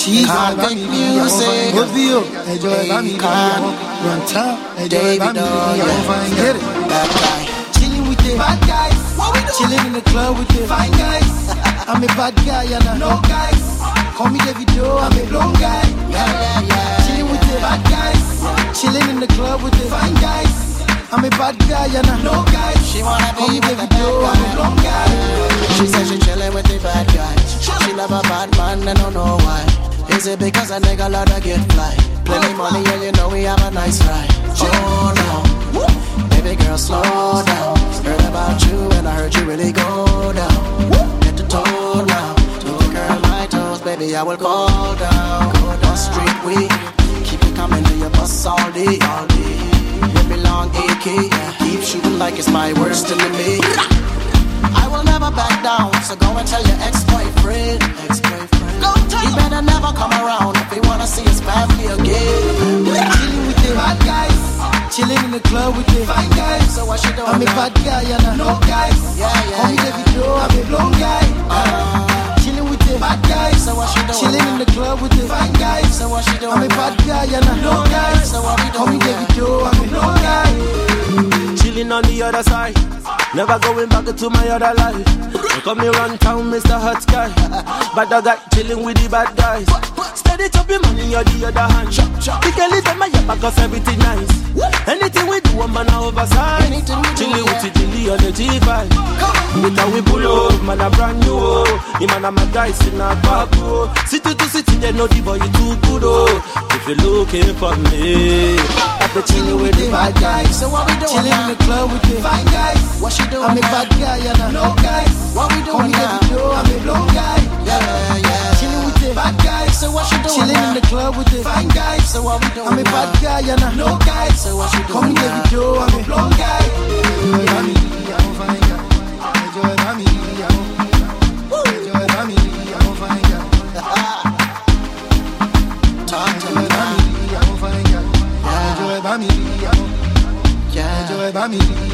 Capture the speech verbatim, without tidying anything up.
Convict music. Good view. Enjoy family. Run town. Enjoy family. Get it. Bad guy. Chilling with the bad guys. Chilling in the club with the fine guys. I'm a bad guy and I know guys. Call me Davido, I'm a blonde guy. Yeah, yeah, yeah. Chilling with the bad guys. Chilling in the club with the fine guys. I'm a bad guy and I know guys. She wanna Call me be with the Davido, bad I'm a blonde guy. guy. She said she chillin' with the bad guys. She love a bad man, I don't know why. Is it because a nigga love to get fly? Plenty money and you know we have a nice ride. Oh no, baby girl slow down. Heard about you and I heard you really go down. Get the toe now, to the girl my toes, baby I will go down. Go down street week, keep it coming to your bus all day, all day. With me long A K, keep shooting like it's my worst enemy. I will never back down, so go and tell your ex-boyfriend. Ex-boyfriend. Go tell he better never come around if he wanna see his family again. Chilling with the bad guys. Chilling in the club with the fine guys. So what she doing? I'm a bad guy and I know guys. Yeah, yeah, Call me yeah. Davido, I'm a blonde guy. Uh, Chilling with the bad guys. So what she doing? Chilling in the club with the fine guys. So what she doing? I'm a bad guy and I know guys. So what we Call me doing? Yeah. Davido, I'm a blonde guy. Chilling on the other side, never going back to my other life. Don't come here run town, Mister Hot Guy. Bad guy chilling with the bad guys. Steady chopping money on the other hand. The girl is on my back cause everything nice. Anything we do, I'm man oversize. Anything we do, Chilling yeah. with the Dilly on the G five. With how we pull up, man a brand new. Oh. The man a my guys in a back. Oh. City to city, they know the boy you too good. Oh. If you're looking for me, I be chilling with the bad guys. So what we doing? Chilling in now? the club with the fine guys. What she doing? I'm a now? bad guy and I know guys. What we Call doing me now? Davido, I'm a blonde guy. Yeah, yeah. Chilling with the bad guys. So what she doing? Chilling now? in the club with the fine guys. So what we doing? I'm a now? bad guy and I know guys. So what she Call me doing? now? Davido, I'm a blonde guy. Enjoy family, I'm a fine guy. Enjoy family, I'm a Enjoy family, I'm a fine guy. Talk to Enjoy me now. family, I'm a fine guy. Enjoy family, I'm a Yeah. Enjoy family.